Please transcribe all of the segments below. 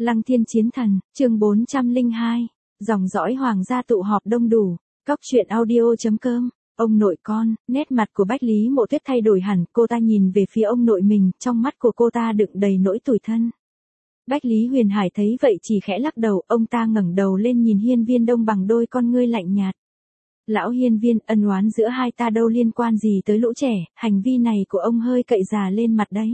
Lăng Thiên Chiến Thần, chương 402, dòng dõi hoàng gia tụ họp đông đủ, cóc truyện audio.com, ông nội con, nét mặt của Bách Lý Mộ Tuyết thay đổi hẳn, cô ta nhìn về phía ông nội mình, trong mắt của cô ta đựng đầy nỗi tủi thân. Bách Lý Huyền Hải thấy vậy chỉ khẽ lắc đầu, ông ta ngẩng đầu lên nhìn Hiên Viên Đông bằng đôi con ngươi lạnh nhạt. Lão Hiên Viên, ân oán giữa hai ta đâu liên quan gì tới lũ trẻ, hành vi này của ông hơi cậy già lên mặt đấy.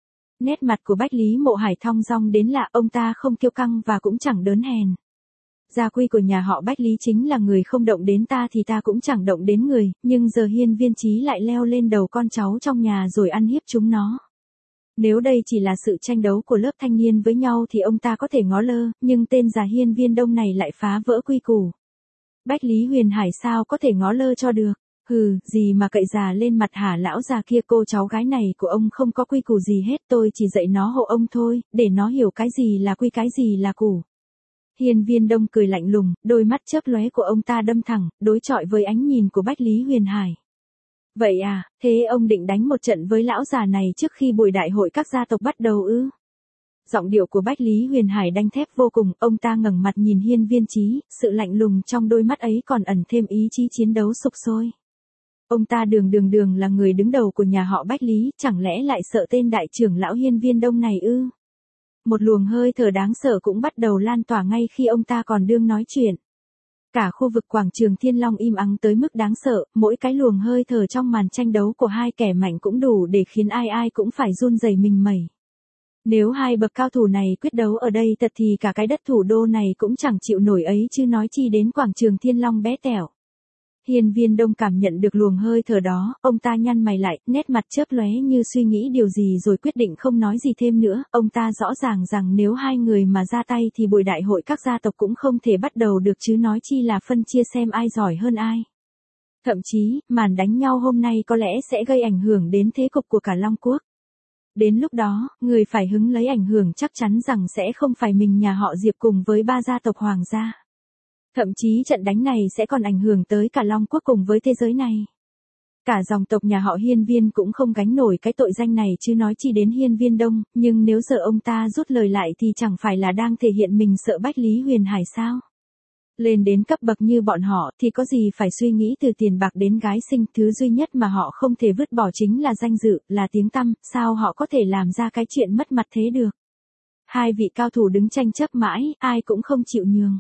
Nét mặt của Bách Lý Mộ Hải thong dong đến lạ, ông ta không kiêu căng và cũng chẳng đớn hèn. Gia quy của nhà họ Bách Lý chính là người không động đến ta thì ta cũng chẳng động đến người, nhưng giờ Hiên Viên Chí lại leo lên đầu con cháu trong nhà rồi ăn hiếp chúng nó. Nếu đây chỉ là sự tranh đấu của lớp thanh niên với nhau thì ông ta có thể ngó lơ, nhưng tên già Hiên Viên Đông này lại phá vỡ quy củ. Bách Lý Huyền Hải sao có thể ngó lơ cho được? Hừ, gì mà cậy già lên mặt hả lão già kia, cô cháu gái này của ông không có quy củ gì hết, tôi chỉ dạy nó hộ ông thôi, để nó hiểu cái gì là quy cái gì là củ. Hiên Viên Đông cười lạnh lùng, đôi mắt chớp lóe của ông ta đâm thẳng, đối chọi với ánh nhìn của Bách Lý Huyền Hải. Vậy à, thế ông định đánh một trận với lão già này trước khi buổi đại hội các gia tộc bắt đầu ư? Giọng điệu của Bách Lý Huyền Hải đanh thép vô cùng, ông ta ngẩng mặt nhìn Hiên Viên Chí, sự lạnh lùng trong đôi mắt ấy còn ẩn thêm ý chí chiến đấu sục sôi. Ông ta đường là người đứng đầu của nhà họ Bách Lý, chẳng lẽ lại sợ tên đại trưởng lão Hiên Viên Đông này ư? Một luồng hơi thở đáng sợ cũng bắt đầu lan tỏa ngay khi ông ta còn đương nói chuyện. Cả khu vực quảng trường Thiên Long im ắng tới mức đáng sợ, mỗi cái luồng hơi thở trong màn tranh đấu của hai kẻ mạnh cũng đủ để khiến ai ai cũng phải run rẩy mình mẩy. Nếu hai bậc cao thủ này quyết đấu ở đây thật thì cả cái đất thủ đô này cũng chẳng chịu nổi ấy chứ nói chi đến quảng trường Thiên Long bé tẹo. Hiên Viên Đông cảm nhận được luồng hơi thở đó, ông ta nhăn mày lại, nét mặt chớp lóe như suy nghĩ điều gì rồi quyết định không nói gì thêm nữa, ông ta rõ ràng rằng nếu hai người mà ra tay thì buổi đại hội các gia tộc cũng không thể bắt đầu được chứ nói chi là phân chia xem ai giỏi hơn ai. Thậm chí, màn đánh nhau hôm nay có lẽ sẽ gây ảnh hưởng đến thế cục của cả Long Quốc. Đến lúc đó, người phải hứng lấy ảnh hưởng chắc chắn rằng sẽ không phải mình nhà họ Diệp cùng với ba gia tộc hoàng gia. Thậm chí trận đánh này sẽ còn ảnh hưởng tới cả Long Quốc cùng với thế giới này. Cả dòng tộc nhà họ Hiên Viên cũng không gánh nổi cái tội danh này chứ nói chi đến Hiên Viên Đông, nhưng nếu giờ ông ta rút lời lại thì chẳng phải là đang thể hiện mình sợ Bách Lý Huyền Hải sao? Lên đến cấp bậc như bọn họ thì có gì phải suy nghĩ từ tiền bạc đến gái xinh, thứ duy nhất mà họ không thể vứt bỏ chính là danh dự, là tiếng tăm, sao họ có thể làm ra cái chuyện mất mặt thế được? Hai vị cao thủ đứng tranh chấp mãi, ai cũng không chịu nhường.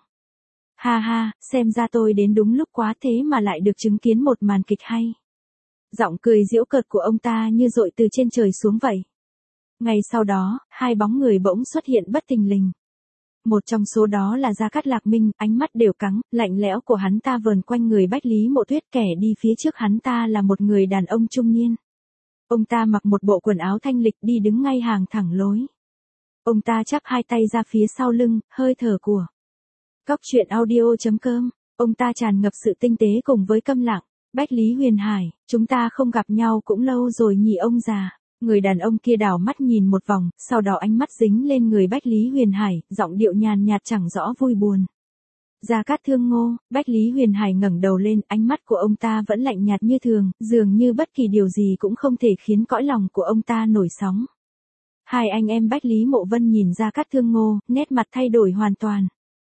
Ha ha, xem ra tôi đến đúng lúc quá thế mà lại được chứng kiến một màn kịch hay. Giọng cười giễu cợt của ông ta như dội từ trên trời xuống vậy. Ngay sau đó, hai bóng người bỗng xuất hiện bất thình lình. Một trong số đó là Gia Cát Lạc Minh, ánh mắt đều cắn, lạnh lẽo của hắn ta vờn quanh người Bách Lý Mộ Tuyết, kẻ đi phía trước hắn ta là một người đàn ông trung niên. Ông ta mặc một bộ quần áo thanh lịch đi đứng ngay hàng thẳng lối. Ông ta chắp hai tay ra phía sau lưng, hơi thở của cóc truyện audio.com, ông ta tràn ngập sự tinh tế cùng với câm lặng. Bách Lý Huyền Hải, chúng ta không gặp nhau cũng lâu rồi nhỉ ông già. Người đàn ông kia đảo mắt nhìn một vòng, sau đó ánh mắt dính lên người Bách Lý Huyền Hải, giọng điệu nhàn nhạt chẳng rõ vui buồn. Gia Cát Thương Ngô, Bách Lý Huyền Hải ngẩng đầu lên, ánh mắt của ông ta vẫn lạnh nhạt như thường, dường như bất kỳ điều gì cũng không thể khiến cõi lòng của ông ta nổi sóng. Hai anh em Bách Lý Mộ Vân nhìn Gia Cát Thương Ngô, nét mặt thay đổi hoàn toàn.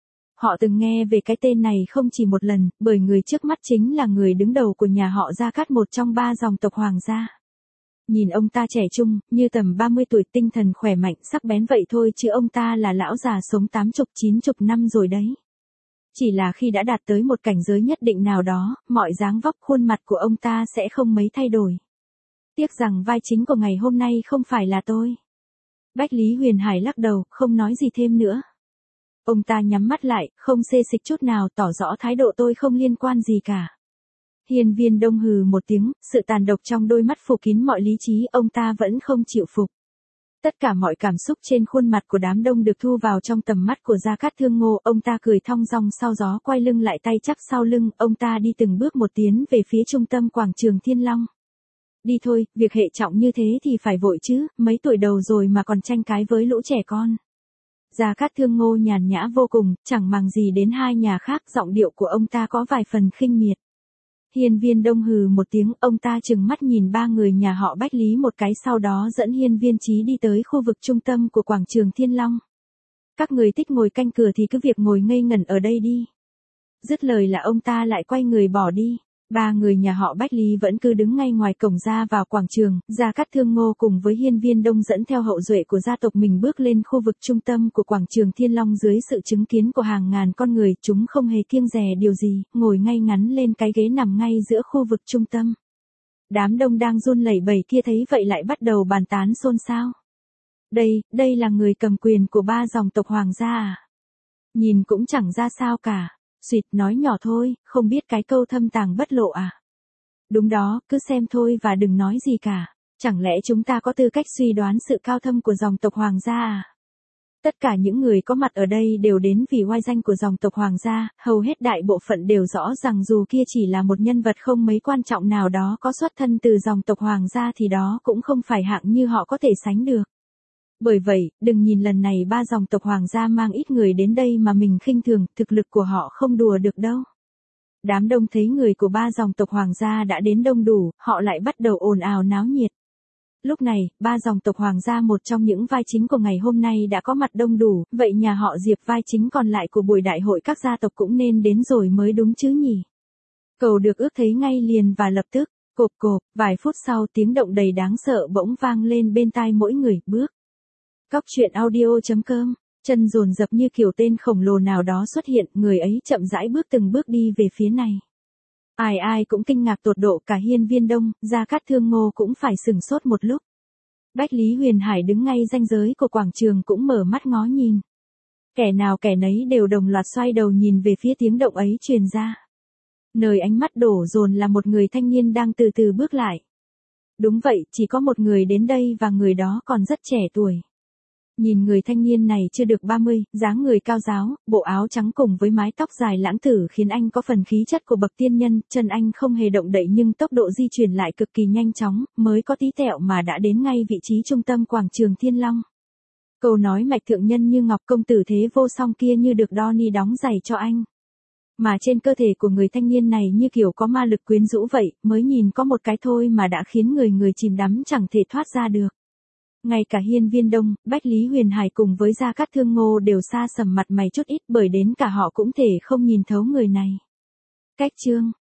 Họ từng nghe về cái tên này không chỉ một lần, bởi người trước mắt chính là người đứng đầu của nhà họ Gia Cát, một trong ba dòng tộc hoàng gia. Nhìn ông ta trẻ trung, như tầm 30 tuổi, tinh thần khỏe mạnh, sắc bén vậy thôi chứ ông ta là lão già sống 80-90 năm rồi đấy. Chỉ là khi đã đạt tới một cảnh giới nhất định nào đó, mọi dáng vóc khuôn mặt của ông ta sẽ không mấy thay đổi. Tiếc rằng vai chính của ngày hôm nay không phải là tôi. Bách Lý Huyền Hải lắc đầu, không nói gì thêm nữa. Ông ta nhắm mắt lại, không xê xích chút nào, tỏ rõ thái độ tôi không liên quan gì cả. Hiên Viên Đông hừ một tiếng, sự tàn độc trong đôi mắt phủ kín mọi lý trí, ông ta vẫn không chịu phục. Tất cả mọi cảm xúc trên khuôn mặt của đám đông được thu vào trong tầm mắt của Gia Cát Thương Ngô, ông ta cười thong dong sau gió quay lưng lại, tay chắp sau lưng, ông ta đi từng bước một tiến về phía trung tâm quảng trường Thiên Long. Đi thôi, việc hệ trọng như thế thì phải vội chứ, mấy tuổi đầu rồi mà còn tranh cái với lũ trẻ con. Gia Cát Thương Ngô nhàn nhã vô cùng, chẳng màng gì đến hai nhà khác, giọng điệu của ông ta có vài phần khinh miệt. Hiên Viên Đông hừ một tiếng, ông ta trừng mắt nhìn ba người nhà họ Bách Lý một cái, sau đó dẫn Hiên Viên Chí đi tới khu vực trung tâm của quảng trường Thiên Long. Các người thích ngồi canh cửa thì cứ việc ngồi ngây ngẩn ở đây đi. Dứt lời là ông ta lại quay người bỏ đi. Ba người nhà họ Bách Lý vẫn cứ đứng ngay ngoài cổng ra vào quảng trường, Gia Cát Thương Ngô cùng với Hiên Viên Đông dẫn theo hậu duệ của gia tộc mình bước lên khu vực trung tâm của quảng trường Thiên Long dưới sự chứng kiến của hàng ngàn con người, chúng không hề kiêng dè điều gì, ngồi ngay ngắn lên cái ghế nằm ngay giữa khu vực trung tâm. Đám đông đang run lẩy bẩy kia thấy vậy lại bắt đầu bàn tán xôn xao. Đây là người cầm quyền của ba dòng tộc hoàng gia à? Nhìn cũng chẳng ra sao cả. Xuyệt nói nhỏ thôi, không biết cái câu thâm tàng bất lộ à? Đúng đó, cứ xem thôi và đừng nói gì cả. Chẳng lẽ chúng ta có tư cách suy đoán sự cao thâm của dòng tộc hoàng gia à? Tất cả những người có mặt ở đây đều đến vì oai danh của dòng tộc hoàng gia, hầu hết đại bộ phận đều rõ rằng dù kia chỉ là một nhân vật không mấy quan trọng nào đó có xuất thân từ dòng tộc hoàng gia thì đó cũng không phải hạng như họ có thể sánh được. Bởi vậy, đừng nhìn lần này ba dòng tộc hoàng gia mang ít người đến đây mà mình khinh thường, thực lực của họ không đùa được đâu. Đám đông thấy người của ba dòng tộc hoàng gia đã đến đông đủ, họ lại bắt đầu ồn ào náo nhiệt. Lúc này, ba dòng tộc hoàng gia một trong những vai chính của ngày hôm nay đã có mặt đông đủ, vậy nhà họ Diệp vai chính còn lại của buổi đại hội các gia tộc cũng nên đến rồi mới đúng chứ nhỉ. Cầu được ước thấy ngay liền và lập tức, cộp cộp, vài phút sau tiếng động đầy đáng sợ bỗng vang lên bên tai mỗi người, bước. Cóc truyện audio.com, chân dồn dập như kiểu tên khổng lồ nào đó xuất hiện, người ấy chậm rãi bước từng bước đi về phía này. Ai cũng kinh ngạc tột độ, cả Hiên Viên Đông, Gia Cát Thương Ngô cũng phải sửng sốt một lúc. Bách Lý Huyền Hải đứng ngay ranh giới của quảng trường cũng mở mắt ngó nhìn. Kẻ nào kẻ nấy đều đồng loạt xoay đầu nhìn về phía tiếng động ấy truyền ra. Nơi ánh mắt đổ dồn là một người thanh niên đang từ từ bước lại. Đúng vậy, chỉ có một người đến đây và người đó còn rất trẻ tuổi. Nhìn người thanh niên này chưa được 30, dáng người cao ráo, bộ áo trắng cùng với mái tóc dài lãng tử khiến anh có phần khí chất của bậc tiên nhân, chân anh không hề động đậy nhưng tốc độ di chuyển lại cực kỳ nhanh chóng, mới có tí tẹo mà đã đến ngay vị trí trung tâm quảng trường Thiên Long. Câu nói mạch thượng nhân như ngọc công tử thế vô song kia như được Donnie đóng giày cho anh. Mà trên cơ thể của người thanh niên này như kiểu có ma lực quyến rũ vậy, mới nhìn có một cái thôi mà đã khiến người chìm đắm chẳng thể thoát ra được. Ngay cả Hiên Viên Đông, Bách Lý Huyền Hải cùng với Gia Cát Thương Ngô đều xa sầm mặt mày chút ít bởi đến cả họ cũng thể không nhìn thấu người này. Cách chương